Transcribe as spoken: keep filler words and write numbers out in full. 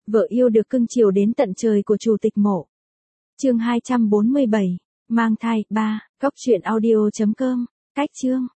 Vợ yêu được cưng chiều đến tận trời của chủ tịch mộ. Chương hai trăm bốn mươi bảy, mang thai ba, góc truyện audio chấm com. Cách chương